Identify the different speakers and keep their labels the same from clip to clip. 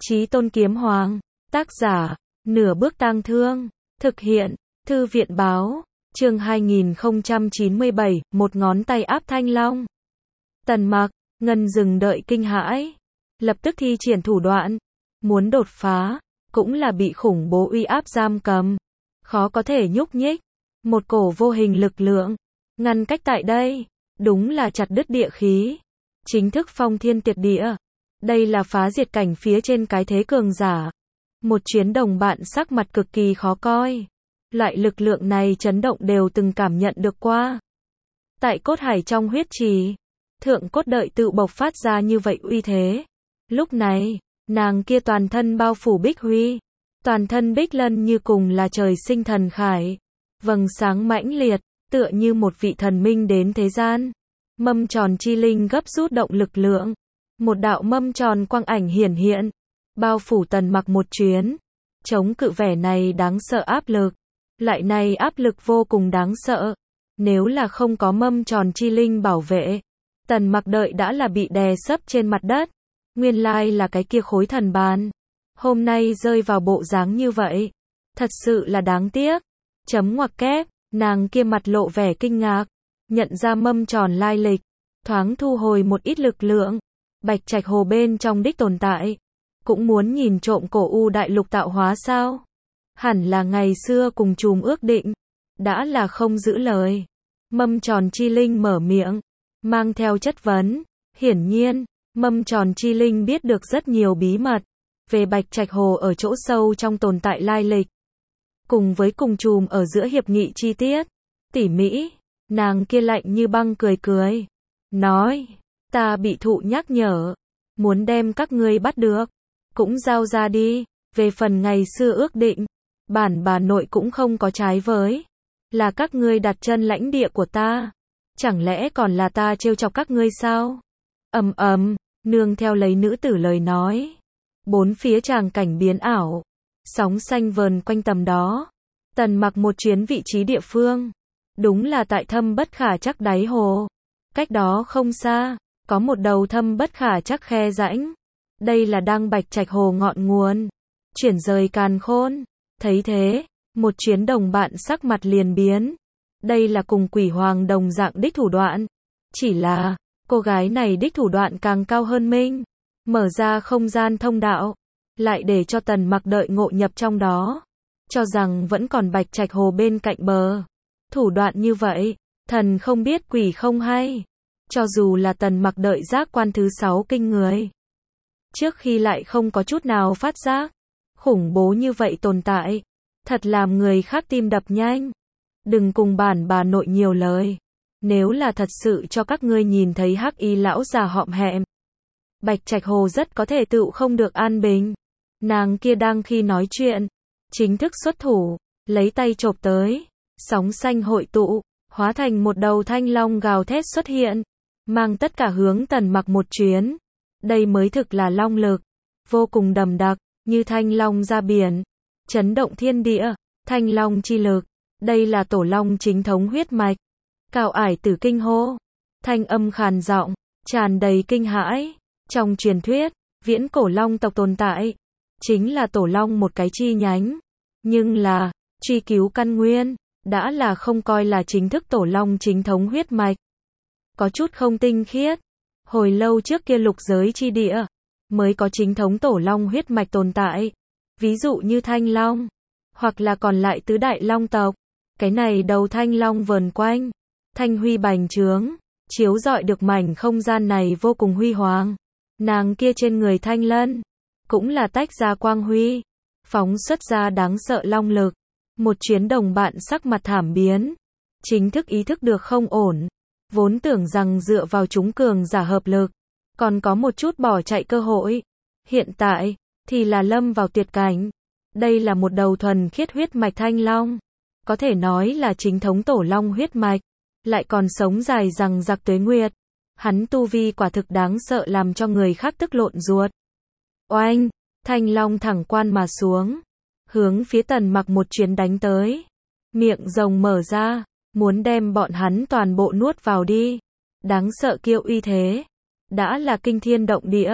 Speaker 1: Chí Tôn Kiếm Hoàng, tác giả, Nửa Bước Tang Thương, thực hiện, Thư viện báo, chương 2097, một ngón tay áp Thanh Long. Tần Mặc, Ngân dừng đợi kinh hãi, lập tức thi triển thủ đoạn, muốn đột phá, cũng là bị khủng bố uy áp giam cầm, khó có thể nhúc nhích, một cổ vô hình lực lượng, ngăn cách tại đây, đúng là chặt đứt địa khí, chính thức phong thiên tuyệt địa. Đây là phá diệt cảnh phía trên cái thế cường giả. Một chuyến đồng bạn sắc mặt cực kỳ khó coi. Loại lực lượng này chấn động đều từng cảm nhận được qua. Tại cốt hải trong huyết trì, thượng cốt đợi tự bộc phát ra như vậy uy thế. Lúc này, nàng kia toàn thân bao phủ bích huy, toàn thân bích lân như cùng là trời sinh thần khải, vầng sáng mãnh liệt, tựa như một vị thần minh đến thế gian. Mâm tròn chi linh gấp rút động lực lượng. Một đạo mâm tròn quang ảnh hiển hiện, bao phủ Tần Mặc một chuyến, chống cự vẻ này đáng sợ áp lực. Lại này áp lực vô cùng đáng sợ. Nếu là không có mâm tròn chi linh bảo vệ, Tần Mặc đợi đã là bị đè sấp trên mặt đất. Nguyên lai là cái kia khối thần bàn. Hôm nay rơi vào bộ dáng như vậy. Thật sự là đáng tiếc. Chấm ngoặc kép, nàng kia mặt lộ vẻ kinh ngạc. Nhận ra mâm tròn lai lịch. Thoáng thu hồi một ít lực lượng. Bạch Trạch Hồ bên trong đích tồn tại. Cũng muốn nhìn trộm cổ u đại lục tạo hóa sao? Hẳn là ngày xưa cùng chùm ước định. Đã là không giữ lời. Mâm tròn chi linh mở miệng. Mang theo chất vấn. Hiển nhiên, mâm tròn chi linh biết được rất nhiều bí mật. Về Bạch Trạch Hồ ở chỗ sâu trong tồn tại lai lịch. Cùng với cùng chùm ở giữa hiệp nghị chi tiết. Tỉ mỉ. Nàng kia lạnh như băng cười cười. Nói. Ta bị thụ nhắc nhở. Muốn đem các ngươi bắt được. Cũng giao ra đi. Về phần ngày xưa ước định. Bản bà nội cũng không có trái với. Là các ngươi đặt chân lãnh địa của ta. Chẳng lẽ còn là ta trêu chọc các ngươi sao? Nương theo lấy nữ tử lời nói. Bốn phía tràng cảnh biến ảo. Sóng xanh vờn quanh tầm đó. Tần Mặc một chuyến vị trí địa phương. Đúng là tại thâm bất khả chắc đáy hồ. Cách đó không xa. Có một đầu thâm bất khả chắc khe rãnh. Đây là đang Bạch Trạch Hồ ngọn nguồn. Chuyển rời càn khôn. Thấy thế, một chuyến đồng bạn sắc mặt liền biến. Đây là cùng quỷ hoàng đồng dạng đích thủ đoạn. Chỉ là, cô gái này đích thủ đoạn càng cao hơn mình. Mở ra không gian thông đạo. Lại để cho Tần Mặc đợi ngộ nhập trong đó. Cho rằng vẫn còn Bạch Trạch Hồ bên cạnh bờ. Thủ đoạn như vậy, thần không biết quỷ không hay. Cho dù là Tần Mặc đợi giác quan thứ 6 kinh người. Trước khi lại không có chút nào phát giác. Khủng bố như vậy tồn tại. Thật làm người khác tim đập nhanh. Đừng cùng bản bà nội nhiều lời. Nếu là thật sự cho các ngươi nhìn thấy hắc y lão già họm hẹm. Bạch Trạch Hồ rất có thể tựu không được an bình. Nàng kia đang khi nói chuyện. Chính thức xuất thủ. Lấy tay chộp tới. Sóng xanh hội tụ. Hóa thành một đầu thanh long gào thét xuất hiện. Mang tất cả hướng Tần Mặc một chuyến. Đây mới thực là long lực. Vô cùng đầm đặc. Như thanh long ra biển. Chấn động thiên địa. Thanh long chi lực. Đây là tổ long chính thống huyết mạch. Cao ải tử kinh hô. Thanh âm khàn giọng. Tràn đầy kinh hãi. Trong truyền thuyết. Viễn cổ long tộc tồn tại. Chính là tổ long một cái chi nhánh. Nhưng là. Truy cứu căn nguyên. Đã là không coi là chính thức tổ long chính thống huyết mạch. Có chút không tinh khiết. Hồi lâu trước kia lục giới chi địa. Mới có chính thống tổ long huyết mạch tồn tại. Ví dụ như thanh long. Hoặc là còn lại tứ đại long tộc. Cái này đầu thanh long vờn quanh. Thanh huy bành trướng. Chiếu rọi được mảnh không gian này vô cùng huy hoàng. Nàng kia trên người thanh lân. Cũng là tách ra quang huy. Phóng xuất ra đáng sợ long lực. Một chuyến đồng bạn sắc mặt thảm biến. Chính thức ý thức được không ổn. Vốn tưởng rằng dựa vào chúng cường giả hợp lực. Còn có một chút bỏ chạy cơ hội. Hiện tại, thì là lâm vào tuyệt cảnh. Đây là một đầu thuần khiết huyết mạch thanh long. Có thể nói là chính thống tổ long huyết mạch. Lại còn sống dài rằng giặc tuế nguyệt. Hắn tu vi quả thực đáng sợ làm cho người khác tức lộn ruột. Oanh, thanh long thẳng quan mà xuống. Hướng phía Tần Mặc một chuyến đánh tới. Miệng rồng mở ra. Muốn đem bọn hắn toàn bộ nuốt vào đi. Đáng sợ kiêu uy thế. Đã là kinh thiên động địa.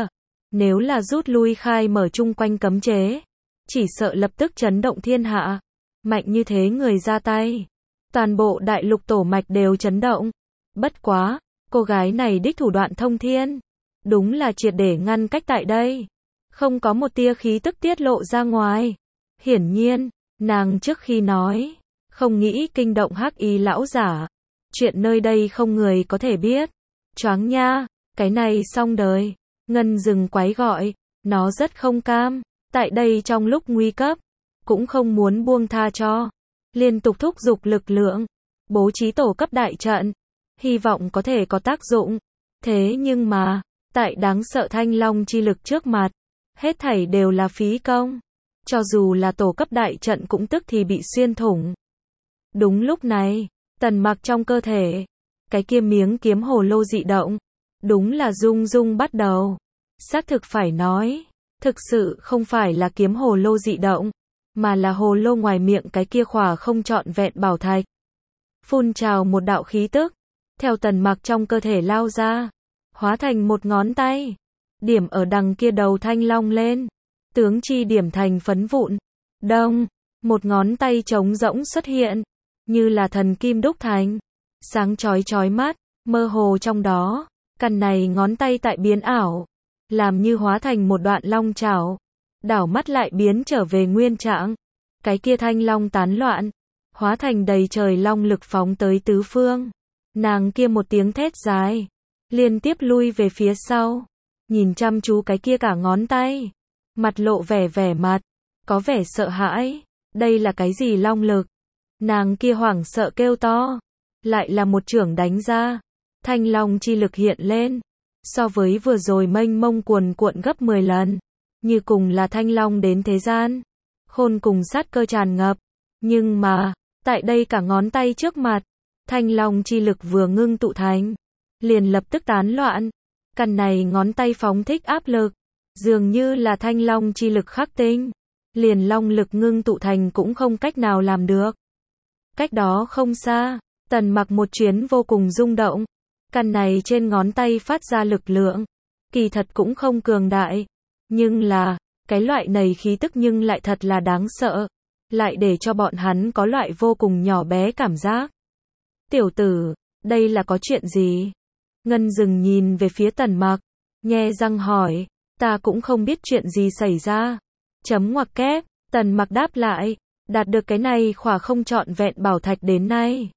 Speaker 1: Nếu là rút lui khai mở chung quanh cấm chế, chỉ sợ lập tức chấn động thiên hạ. Mạnh như thế người ra tay, toàn bộ đại lục tổ mạch đều chấn động. Bất quá, cô gái này đích thủ đoạn thông thiên, đúng là triệt để ngăn cách tại đây. Không có một tia khí tức tiết lộ ra ngoài. Hiển nhiên, nàng trước khi nói, không nghĩ kinh động hắc y lão giả. Chuyện nơi đây không người có thể biết. Choáng nha, cái này xong đời. Ngân rừng quái gọi, nó rất không cam. Tại đây trong lúc nguy cấp, cũng không muốn buông tha cho. Liên tục thúc giục lực lượng, bố trí tổ cấp đại trận, hy vọng có thể có tác dụng. Thế nhưng mà, tại đáng sợ thanh long chi lực trước mặt, hết thảy đều là phí công. Cho dù là tổ cấp đại trận cũng tức thì bị xuyên thủng. Đúng lúc này, Tần Mặc trong cơ thể, cái kia miếng kiếm hồ lô dị động, đúng là rung rung bắt đầu. Xác thực phải nói, thực sự không phải là kiếm hồ lô dị động, mà là hồ lô ngoài miệng cái kia khỏa không trọn vẹn bảo thạch. Phun trào một đạo khí tức, theo Tần Mặc trong cơ thể lao ra, hóa thành một ngón tay, điểm ở đằng kia đầu thanh long lên, tướng chi điểm thành phấn vụn. Đông, một ngón tay trống rỗng xuất hiện, như là thần kim đúc thành, sáng chói chói mắt, mơ hồ trong đó, căn này ngón tay tại biến ảo, làm như hóa thành một đoạn long chảo, đảo mắt lại biến trở về nguyên trạng. Cái kia thanh long tán loạn, hóa thành đầy trời long lực phóng tới tứ phương. Nàng kia một tiếng thét dài, liên tiếp lui về phía sau, nhìn chăm chú cái kia cả ngón tay, mặt lộ vẻ mặt, có vẻ sợ hãi. Đây là cái gì long lực? Nàng kia hoảng sợ kêu to, lại là một chưởng đánh ra, thanh long chi lực hiện lên, so với vừa rồi mênh mông cuồn cuộn gấp 10 lần, như cùng là thanh long đến thế gian, khôn cùng sát cơ tràn ngập. Nhưng mà, tại đây cả ngón tay trước mặt, thanh long chi lực vừa ngưng tụ thành, liền lập tức tán loạn. Căn này ngón tay phóng thích áp lực, dường như là thanh long chi lực khắc tinh, liền long lực ngưng tụ thành cũng không cách nào làm được. Cách đó không xa, Tần Mặc một chuyến vô cùng rung động. Căn này trên ngón tay phát ra lực lượng, kỳ thật cũng không cường đại, nhưng là, cái loại này khí tức nhưng lại thật là đáng sợ, lại để cho bọn hắn có loại vô cùng nhỏ bé cảm giác. Tiểu tử, đây là có chuyện gì? Ngân Dừng nhìn về phía Tần Mặc, nhe răng hỏi, ta cũng không biết chuyện gì xảy ra. Chấm ngoặc kép, Tần Mặc đáp lại, đạt được cái này khỏa không trọn vẹn bảo thạch đến nay.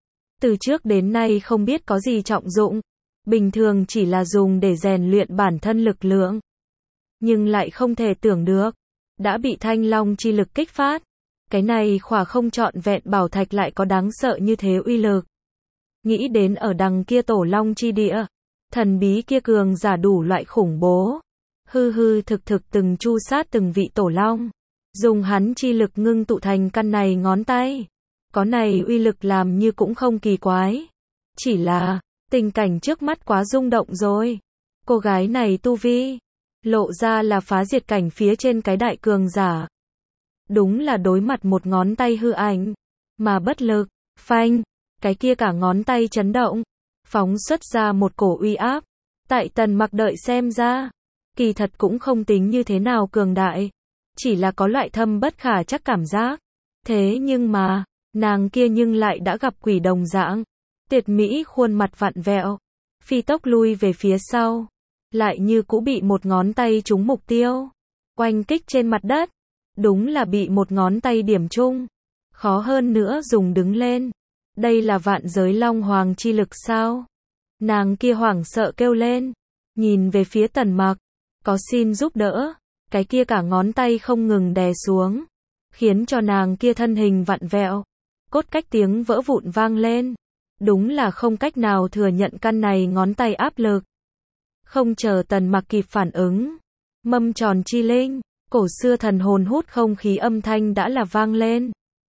Speaker 1: Từ trước đến nay không biết có gì trọng dụng, bình thường chỉ là dùng để rèn luyện bản thân lực lượng. Nhưng lại không thể tưởng được, đã bị thanh long chi lực kích phát. Cái này khỏa không trọn vẹn bảo thạch lại có đáng sợ như thế uy lực. Nghĩ đến ở đằng kia tổ long chi địa, thần bí kia cường giả đủ loại khủng bố. Hư thực từng chu sát từng vị tổ long. Dùng hắn chi lực ngưng tụ thành căn này ngón tay. Có này uy lực làm như cũng không kỳ quái. Chỉ là, tình cảnh trước mắt quá rung động rồi. Cô gái này tu vi, lộ ra là phá diệt cảnh phía trên cái đại cường giả. Đúng là đối mặt một ngón tay hư ảnh, mà bất lực, phanh, cái kia cả ngón tay chấn động, phóng xuất ra một cổ uy áp. Tại Tần Mặc đợi xem ra, kỳ thật cũng không tính như thế nào cường đại, chỉ là có loại thâm bất khả chắc cảm giác. Thế nhưng mà, nàng kia nhưng lại đã gặp quỷ đồng dạng, tuyệt mỹ khuôn mặt vặn vẹo, phi tốc lui về phía sau, lại như cũ bị một ngón tay trúng mục tiêu, oanh kích trên mặt đất, đúng là bị một ngón tay điểm trúng, khó hơn nữa dùng đứng lên. Đây là vạn giới long hoàng chi lực sao? Nàng kia hoảng sợ kêu lên, nhìn về phía Tần Mặc, có xin giúp đỡ, cái kia cả ngón tay không ngừng đè xuống, khiến cho nàng kia thân hình vặn vẹo, cốt cách tiếng vỡ vụn vang lên, đúng là không cách nào thừa nhận căn này ngón tay áp lực. Không chờ Tần Mặc kịp phản ứng, mâm tròn chi linh, cổ xưa thần hồn hút không khí âm thanh đã là vang lên.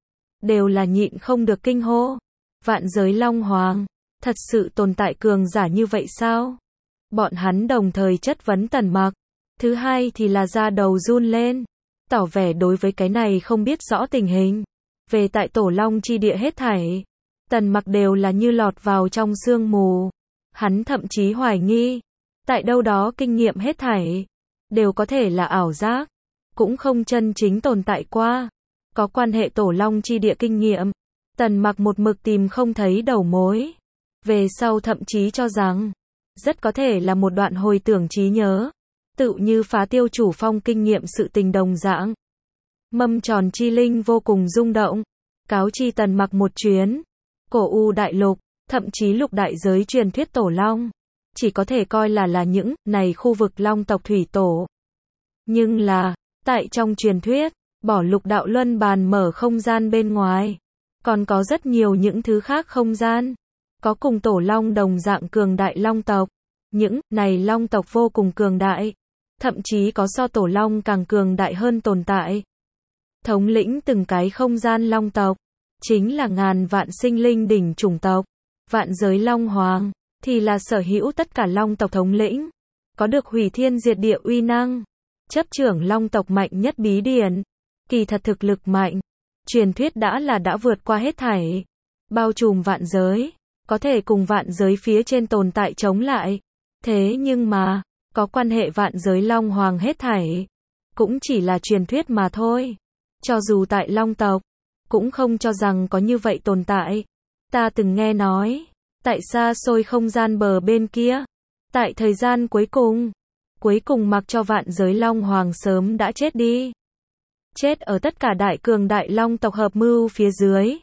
Speaker 1: Đều là nhịn không được kinh hô. Vạn giới long hoàng, thật sự tồn tại cường giả như vậy sao? Bọn hắn đồng thời chất vấn Tần Mặc. Thứ hai thì là da đầu run lên, tỏ vẻ đối với cái này không biết rõ tình hình. Về tại tổ long chi địa hết thảy, Tần Mặc đều là như lọt vào trong sương mù. Hắn thậm chí hoài nghi, tại đâu đó kinh nghiệm hết thảy, đều có thể là ảo giác, cũng không chân chính tồn tại qua. Có quan hệ tổ long chi địa kinh nghiệm, Tần Mặc một mực tìm không thấy đầu mối. Về sau thậm chí cho rằng, rất có thể là một đoạn hồi tưởng trí nhớ, tự như phá tiêu chủ phong kinh nghiệm sự tình đồng dạng. Mâm tròn chi linh vô cùng rung động, cáo chi Tần Mặc một chuyến. Cổ U đại lục, thậm chí lục đại giới truyền thuyết tổ long, chỉ có thể coi là những này khu vực long tộc thủy tổ. Nhưng là, tại trong truyền thuyết, bỏ lục đạo luân bàn mở không gian bên ngoài, còn có rất nhiều những thứ khác không gian, có cùng tổ long đồng dạng cường đại long tộc. Những này long tộc vô cùng cường đại, thậm chí có so tổ long càng cường đại hơn tồn tại. Thống lĩnh từng cái không gian long tộc, chính là ngàn vạn sinh linh đỉnh chủng tộc. Vạn giới long hoàng, thì là sở hữu tất cả long tộc thống lĩnh, có được hủy thiên diệt địa uy năng, chấp trưởng long tộc mạnh nhất bí điển. Kỳ thật thực lực mạnh, truyền thuyết đã vượt qua hết thảy, bao trùm vạn giới, có thể cùng vạn giới phía trên tồn tại chống lại. Thế nhưng mà, có quan hệ vạn giới long hoàng hết thảy, cũng chỉ là truyền thuyết mà thôi. Cho dù tại long tộc, cũng không cho rằng có như vậy tồn tại. Ta từng nghe nói, tại xa xôi không gian bờ bên kia, tại thời gian cuối cùng mặc cho vạn giới long hoàng sớm đã chết đi. Chết ở tất cả đại cường đại long tộc hợp mưu phía dưới.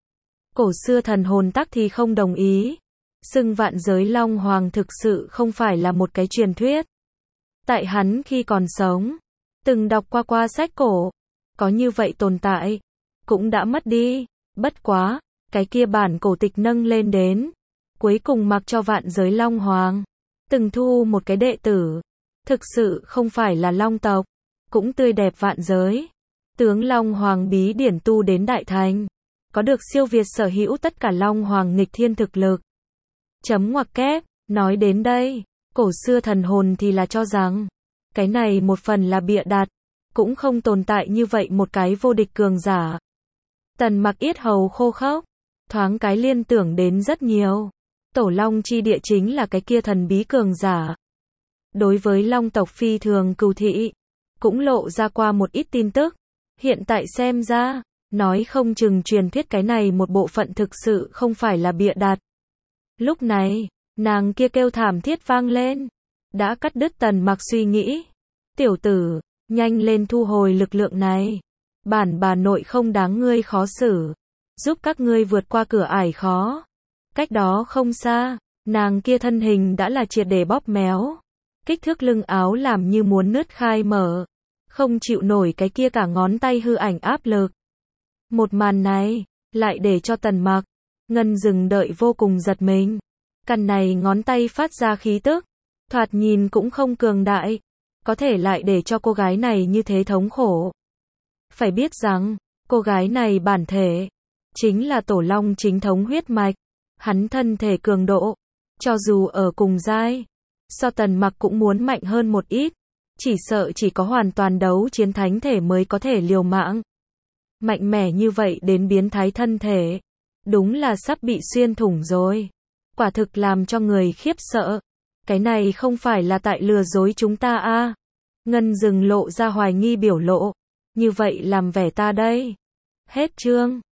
Speaker 1: Cổ xưa thần hồn tắc thì không đồng ý. Xưng vạn giới long hoàng thực sự không phải là một cái truyền thuyết. Tại hắn khi còn sống, từng đọc qua sách cổ, có như vậy tồn tại, cũng đã mất đi. Bất quá, cái kia bản cổ tịch nâng lên đến, cuối cùng mặc cho vạn giới long hoàng, từng thu một cái đệ tử, thực sự không phải là long tộc, cũng tươi đẹp vạn giới. Tướng long hoàng bí điển tu đến đại thành, có được siêu việt sở hữu tất cả long hoàng nghịch thiên thực lực. Chấm ngoặc kép, nói đến đây, cổ xưa thần hồn thì là cho rằng, cái này một phần là bịa đặt, cũng không tồn tại như vậy một cái vô địch cường giả. Tần Mặc yết hầu khô khốc, thoáng cái liên tưởng đến rất nhiều. Tổ long chi địa chính là cái kia thần bí cường giả. Đối với long tộc phi thường cừu thị, cũng lộ ra qua một ít tin tức. Hiện tại xem ra, nói không chừng truyền thuyết cái này một bộ phận thực sự không phải là bịa đặt. Lúc này, nàng kia kêu thảm thiết vang lên, đã cắt đứt Tần Mặc suy nghĩ. Tiểu tử, nhanh lên thu hồi lực lượng này. Bản bà nội không đáng ngươi khó xử, giúp các ngươi vượt qua cửa ải khó. Cách đó không xa, nàng kia thân hình đã là triệt để bóp méo. Kích thước lưng áo làm như muốn nứt khai mở, không chịu nổi cái kia cả ngón tay hư ảnh áp lực. Một màn này, lại để cho Tần Mặc, Ngân dừng đợi vô cùng giật mình. Căn này ngón tay phát ra khí tức, thoạt nhìn cũng không cường đại, có thể lại để cho cô gái này như thế thống khổ. Phải biết rằng, cô gái này bản thể, chính là tổ long chính thống huyết mạch, hắn thân thể cường độ, cho dù ở cùng giai, so Tần Mặc cũng muốn mạnh hơn một ít, chỉ sợ chỉ có hoàn toàn đấu chiến thánh thể mới có thể liều mạng. Mạnh mẽ như vậy đến biến thái thân thể, đúng là sắp bị xuyên thủng rồi. Quả thực làm cho người khiếp sợ. Cái này không phải là tại lừa dối chúng ta à? Ngân dừng lộ ra hoài nghi biểu lộ. Như vậy làm vẻ ta đây. Hết chương.